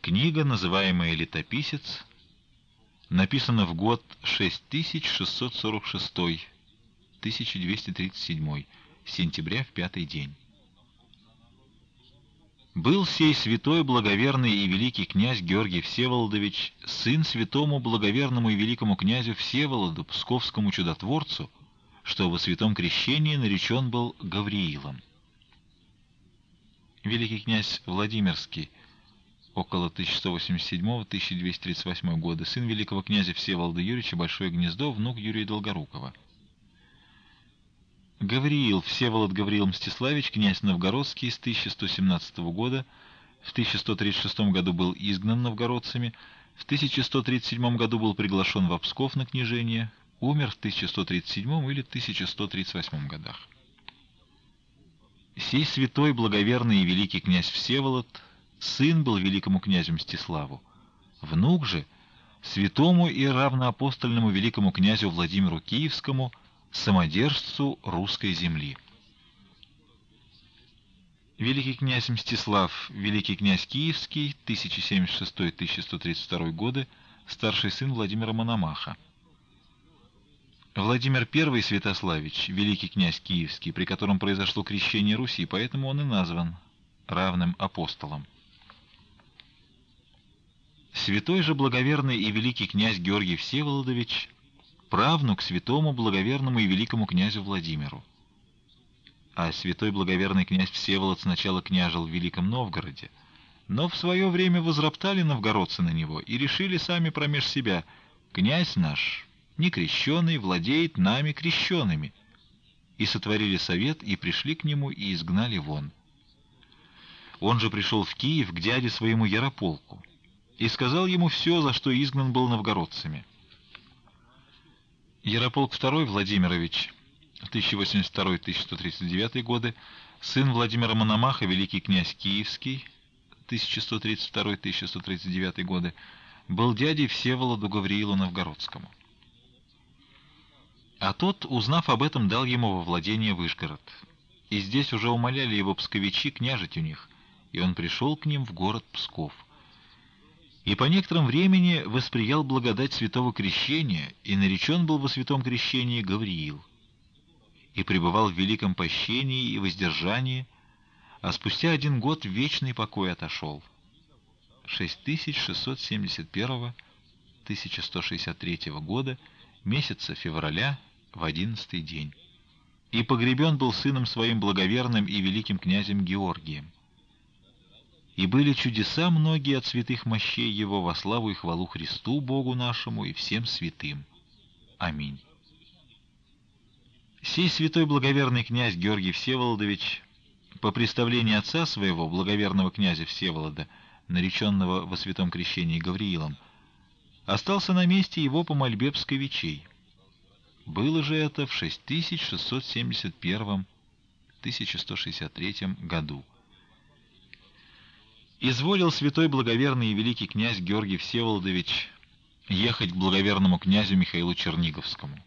Книга, называемая «Летописец», написана в год 6646, 1237, сентября в пятый день. Был сей святой, благоверный и великий князь Георгий Всеволодович, сын святому, благоверному и великому князю Всеволоду, псковскому чудотворцу, что во святом крещении наречен был Гавриилом. Великий князь Владимирский, около 1187-1238 года, сын великого князя Всеволода Юрьевича, Большое Гнездо, внук Юрия Долгорукова. Гавриил Всеволод Гавриил Мстиславич, князь Новгородский, с 1117 года, в 1136 году был изгнан новгородцами, в 1137 году был приглашен в Псков на княжение, умер в 1137 или 1138 годах. Сей святой, благоверный и великий князь Всеволод сын был великому князю Мстиславу, внук же святому и равноапостольному великому князю Владимиру Киевскому, самодержцу русской земли. Великий князь Мстислав, великий князь Киевский, 1076-1132 годы, старший сын Владимира Мономаха. Владимир I Святославич, великий князь Киевский, при котором произошло крещение Руси, поэтому он и назван равным апостолом. Святой же благоверный и великий князь Георгий Всеволодович, правнук святому, благоверному и великому князю Владимиру. А святой благоверный князь Всеволод сначала княжил в Великом Новгороде, но в свое время возроптали новгородцы на него и решили сами промеж себя: князь наш, не крещеный, владеет нами крещенными, и сотворили совет, и пришли к нему, и изгнали вон. Он же пришел в Киев к дяде своему Ярополку, и сказал ему все, за что изгнан был новгородцами. Ярополк II Владимирович, 1082-1139 годы, сын Владимира Мономаха, великий князь Киевский, 1132-1139 годы, был дядей Всеволоду Гавриилу Новгородскому. А тот, узнав об этом, дал ему во владение Вышгород. И здесь уже умоляли его псковичи княжить у них, и он пришел к ним в город Псков. И по некотором времени восприял благодать святого крещения, и наречен был во святом крещении Гавриил. И пребывал в великом пощении и воздержании, а спустя 1 год в вечный покой отошел. 6671-1163 года, месяца февраля, в 11-й день. И погребен был сыном своим благоверным и великим князем Георгием. И были чудеса многие от святых мощей его во славу и хвалу Христу Богу нашему и всем святым. Аминь. Сей святой благоверный князь Георгий Всеволодович, по представлению отца своего, благоверного князя Всеволода, нареченного во святом крещении Гавриилом, остался на месте его по мольбе псковичей. Было же это в 6671-1163 году. Изволил святой благоверный и великий князь Георгий Всеволодович ехать к благоверному князю Михаилу Черниговскому.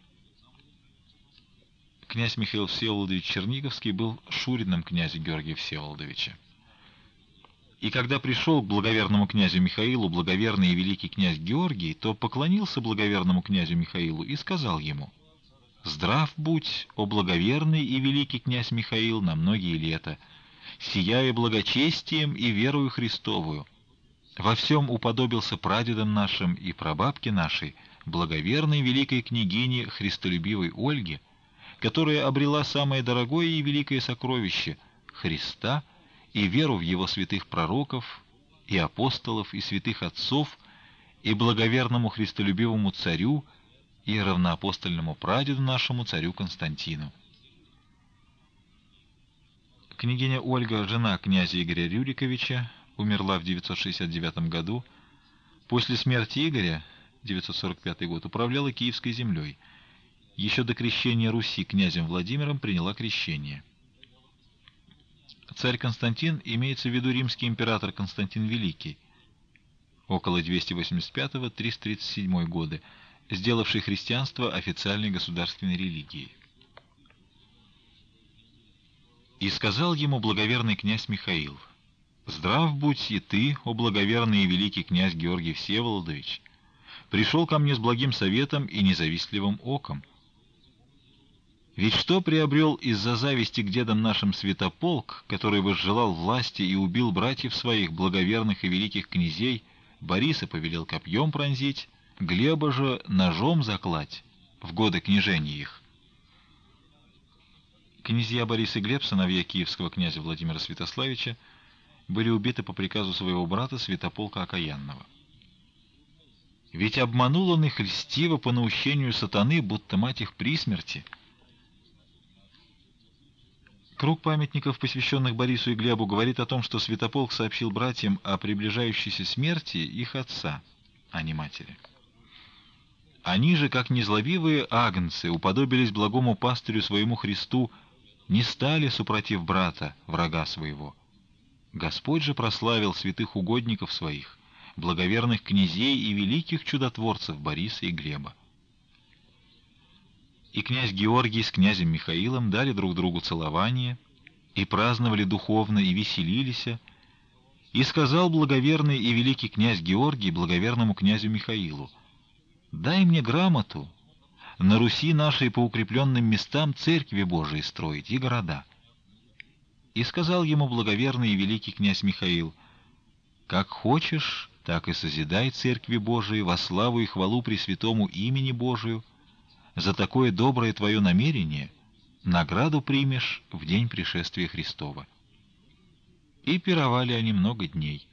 Князь Михаил Всеволодович Черниговский был шурином князя Георгия Всеволодовича. И когда пришел к благоверному князю Михаилу благоверный и великий князь Георгий, то поклонился благоверному князю Михаилу и сказал ему: «Здрав будь, о благоверный и великий князь Михаил, на многие лета, сияя благочестием и верою Христовую. Во всем уподобился прадедам нашим и прабабке нашей, благоверной великой княгине христолюбивой Ольге, которая обрела самое дорогое и великое сокровище — Христа, и веру в Его святых пророков, и апостолов, и святых отцов, и благоверному христолюбивому царю, и равноапостольному прадеду нашему царю Константину». Княгиня Ольга, жена князя Игоря Рюриковича, умерла в 969 году. После смерти Игоря, 945 год, управляла Киевской землей. Еще до крещения Руси князем Владимиром приняла крещение. Царь Константин имеется в виду римский император Константин Великий, около 285-337 годы, сделавший христианство официальной государственной религией. И сказал ему благоверный князь Михаил: Здрав будь и ты, о благоверный и великий князь Георгий Всеволодович, пришел ко мне с благим советом и независтливым оком. Ведь что приобрел из-за зависти к дедам нашим святополк, который возжелал власти и убил братьев своих, благоверных и великих князей, Бориса повелел копьем пронзить, Глеба же ножом заклать в годы княжения их. Князья Борис и Глеб, сыновья киевского князя Владимира Святославича, были убиты по приказу своего брата Святополка Окаянного. Ведь обманул он их льстиво по наущению сатаны, будто мать их при смерти. Круг памятников, посвященных Борису и Глебу, говорит о том, что Святополк сообщил братьям о приближающейся смерти их отца, а не матери. Они же, как незлобивые агнцы, уподобились благому пастырю своему Христу, не стали супротив брата, врага своего. Господь же прославил святых угодников своих, благоверных князей и великих чудотворцев Бориса и Глеба. И князь Георгий с князем Михаилом дали друг другу целование, и праздновали духовно, и веселились. И сказал благоверный и великий князь Георгий благоверному князю Михаилу: «Дай мне грамоту на Руси нашей по укрепленным местам церкви Божией строить и города». И сказал ему благоверный и великий князь Михаил: «Как хочешь, так и созидай церкви Божией во славу и хвалу Пресвятому имени Божию. За такое доброе твое намерение награду примешь в день пришествия Христова». И пировали они много дней.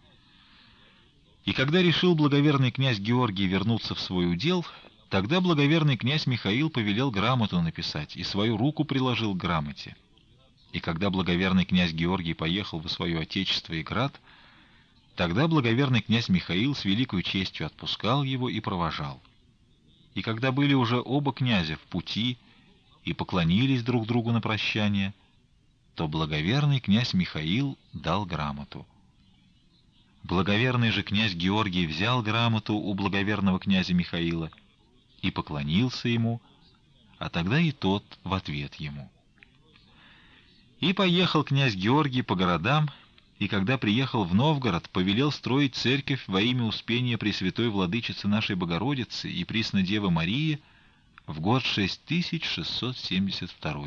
И когда решил благоверный князь Георгий вернуться в свой удел, тогда благоверный князь Михаил повелел грамоту написать и свою руку приложил к грамоте. И когда благоверный князь Георгий поехал в свое отечество и град, тогда благоверный князь Михаил с великой честью отпускал его и провожал. И когда были уже оба князя в пути и поклонились друг другу на прощание, то благоверный князь Михаил дал грамоту. Благоверный же князь Георгий взял грамоту у благоверного князя Михаила и поклонился ему, а тогда и тот в ответ ему. И поехал князь Георгий по городам, и когда приехал в Новгород, повелел строить церковь во имя Успения Пресвятой Владычицы нашей Богородицы и Преснодевы Марии в год 6672,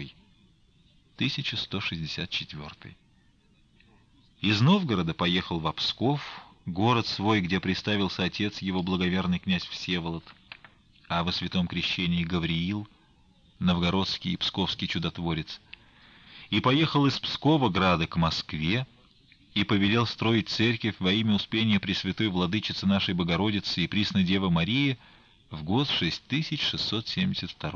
1164. Из Новгорода поехал в Псков, город свой, где приставился отец его, благоверный князь Всеволод, а во святом крещении Гавриил, новгородский и псковский чудотворец, и поехал из Пскова града к Москве, и повелел строить церковь во имя Успения Пресвятой Владычицы нашей Богородицы и Пресной Девы Марии в год 6672,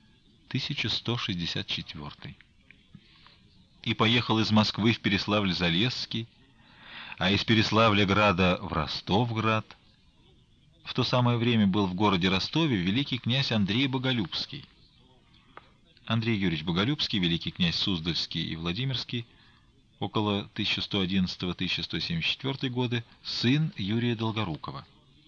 1164. И поехал из Москвы в Переславль-Залесский, а из Переславля-града в Ростов-град. В то самое время был в городе Ростове великий князь Андрей Боголюбский. Андрей Юрьевич Боголюбский, великий князь Суздальский и Владимирский, около 1111-1174 годы, сын Юрия Долгорукова.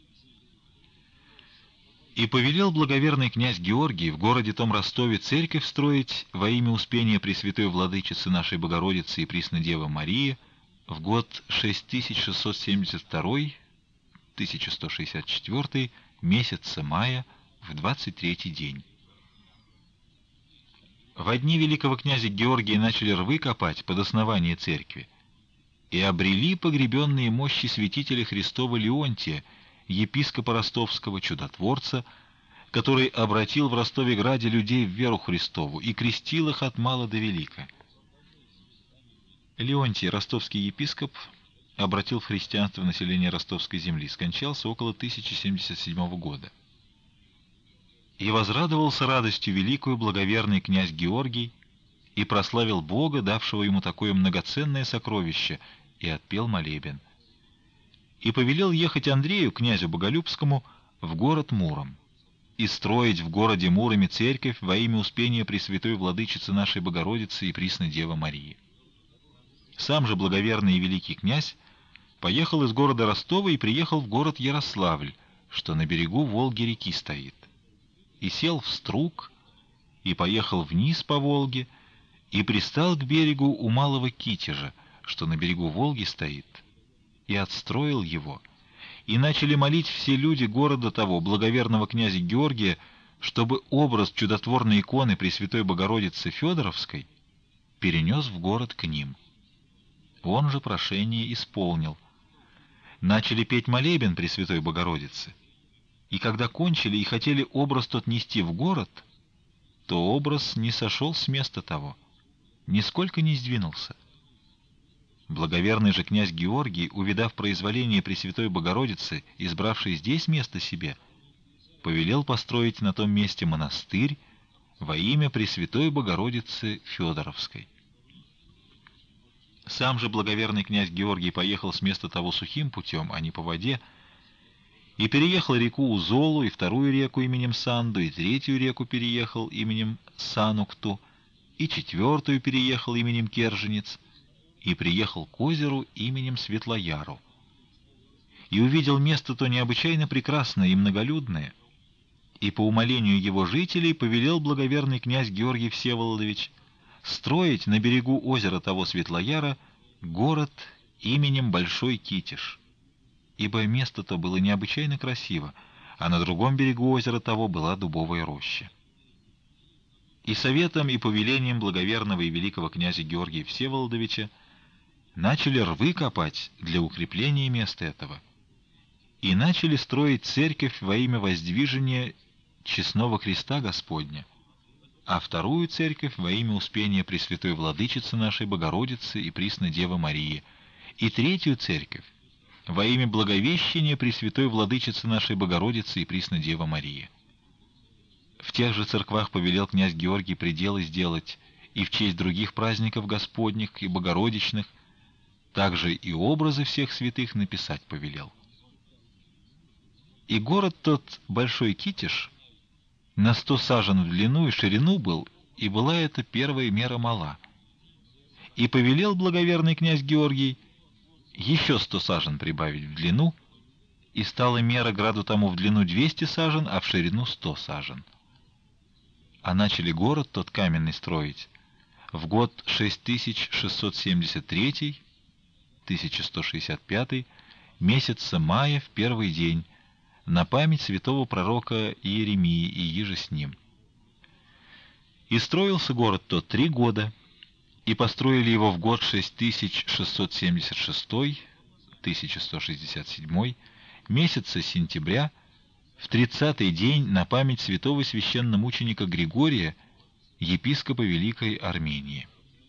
И повелел благоверный князь Георгий в городе том Ростове церковь строить во имя Успения Пресвятой Владычицы нашей Богородицы и Пресной Девы Марии в год 6672, 1164, месяца мая, в 23-й день. Во дни великого князя Георгия начали рвы копать под основание церкви и обрели погребенные мощи святителя Христова Леонтия, епископа ростовского, чудотворца, который обратил в Ростове-граде людей в веру Христову и крестил их от мала до велика. Леонтий, ростовский епископ, обратил в христианство население ростовской земли, скончался около 1077 года. И возрадовался радостью великую благоверный князь Георгий и прославил Бога, давшего ему такое многоценное сокровище, и отпел молебен. И повелел ехать Андрею, князю Боголюбскому, в город Муром, и строить в городе Муроме церковь во имя Успения Пресвятой Владычицы нашей Богородицы и Пресной Девы Марии. Сам же благоверный и великий князь поехал из города Ростова и приехал в город Ярославль, что на берегу Волги-реки стоит, и сел в струг, и поехал вниз по Волге, и пристал к берегу у Малого Китежа, что на берегу Волги стоит, и отстроил его, и начали молить все люди города того, благоверного князя Георгия, чтобы образ чудотворной иконы Пресвятой Богородицы Федоровской перенес в город к ним. Он же прошение исполнил. Начали петь молебен Пресвятой Богородицы, и когда кончили и хотели образ тот нести в город, то образ не сошел с места того, нисколько не сдвинулся. Благоверный же князь Георгий, увидав произволение Пресвятой Богородицы, избравшей здесь место себе, повелел построить на том месте монастырь во имя Пресвятой Богородицы Федоровской. Сам же благоверный князь Георгий поехал с места того сухим путем, а не по воде, и переехал реку Узолу, и вторую реку именем Санду, и третью реку переехал именем Санукту, и четвертую переехал именем Керженец, и приехал к озеру именем Светлояру. И увидел место то необычайно прекрасное и многолюдное, и по умолению его жителей повелел благоверный князь Георгий Всеволодович строить на берегу озера того Светлояра город именем Большой Китеж, ибо место-то было необычайно красиво, а на другом берегу озера того была дубовая роща. И советом и повелением благоверного и великого князя Георгия Всеволодовича начали рвы копать для укрепления места этого, и начали строить церковь во имя воздвижения честного креста Господня, а вторую церковь во имя Успения Пресвятой Владычицы нашей Богородицы и Пресной Девы Марии, и третью церковь во имя Благовещения Пресвятой Владычицы нашей Богородицы и Пресной Девы Марии. В тех же церквах повелел князь Георгий пределы сделать и в честь других праздников Господних и Богородичных, также и образы всех святых написать повелел. И город тот Большой Китеж на 100 сажен в длину и ширину был, и была это первая мера мала. И повелел благоверный князь Георгий еще 100 сажен прибавить в длину, и стала мера граду тому в длину 200 сажен, а в ширину 100 сажен. А начали город тот каменный строить в год 6673, 1165, месяца мая в первый день, на память святого пророка Иеремии и иже с ним. И строился город тот 3 года, и построили его в год 6676, 1167, месяца сентября, в 30-й день на память святого священномученика Григория, епископа Великой Армении.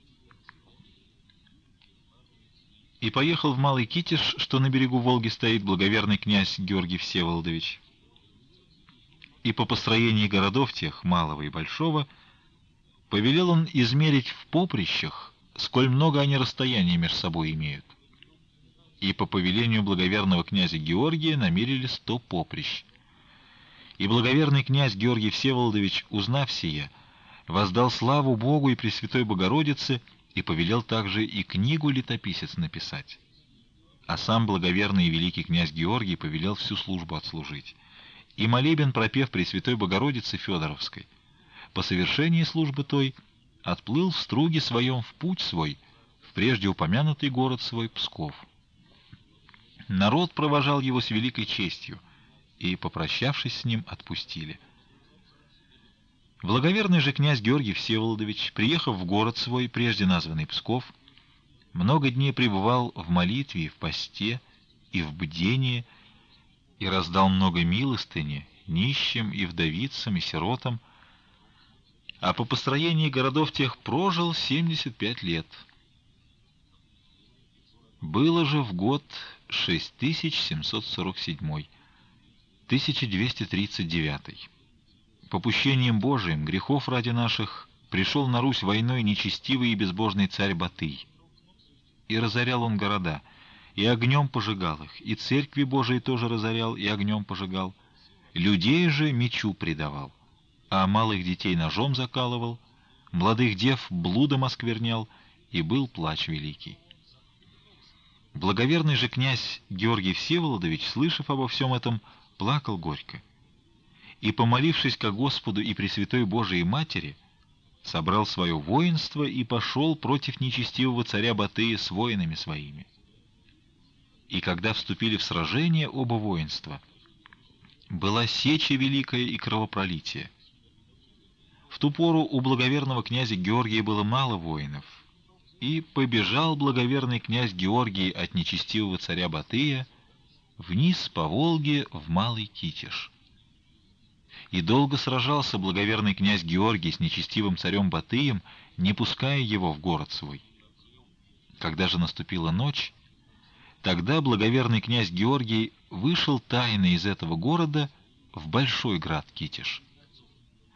И поехал в Малый Китеж, что на берегу Волги стоит, благоверный князь Георгий Всеволодович. И по построении городов тех, малого и большого, повелел он измерить в поприщах, сколь много они расстояния между собой имеют. И по повелению благоверного князя Георгия намерили 100 поприщ. И благоверный князь Георгий Всеволодович, узнав сие, воздал славу Богу и Пресвятой Богородице, и повелел также и книгу летописец написать. А сам благоверный и великий князь Георгий повелел всю службу отслужить. И молебен пропев Пресвятой Богородицы Федоровской, по совершении службы той отплыл в струге своем в путь свой, в прежде упомянутый город свой Псков. Народ провожал его с великой честью, и, попрощавшись с ним, отпустили. Благоверный же князь Георгий Всеволодович, приехав в город свой, прежде названный Псков, много дней пребывал в молитве и в посте, и в бдении, и раздал много милостыни нищим и вдовицам и сиротам, а по построении городов тех прожил 75 лет. Было же в год 6747, 1239. Попущением Божиим, грехов ради наших, пришел на Русь войной нечестивый и безбожный царь Батый. И разорял он города, и огнем пожигал их, и церкви Божии тоже разорял, и огнем пожигал. Людей же мечу предавал, а малых детей ножом закалывал, молодых дев блудом осквернял, и был плач великий. Благоверный же князь Георгий Всеволодович, слышав обо всем этом, плакал горько. И, помолившись ко Господу и Пресвятой Божией Матери, собрал свое воинство и пошел против нечестивого царя Батыя с воинами своими. И когда вступили в сражение оба воинства, была сеча великая и кровопролитие. В ту пору у благоверного князя Георгия было мало воинов, и побежал благоверный князь Георгий от нечестивого царя Батыя вниз по Волге в Малый Китеж. И долго сражался благоверный князь Георгий с нечестивым царем Батыем, не пуская его в город свой. Когда же наступила ночь, тогда благоверный князь Георгий вышел тайно из этого города в большой град Китеж.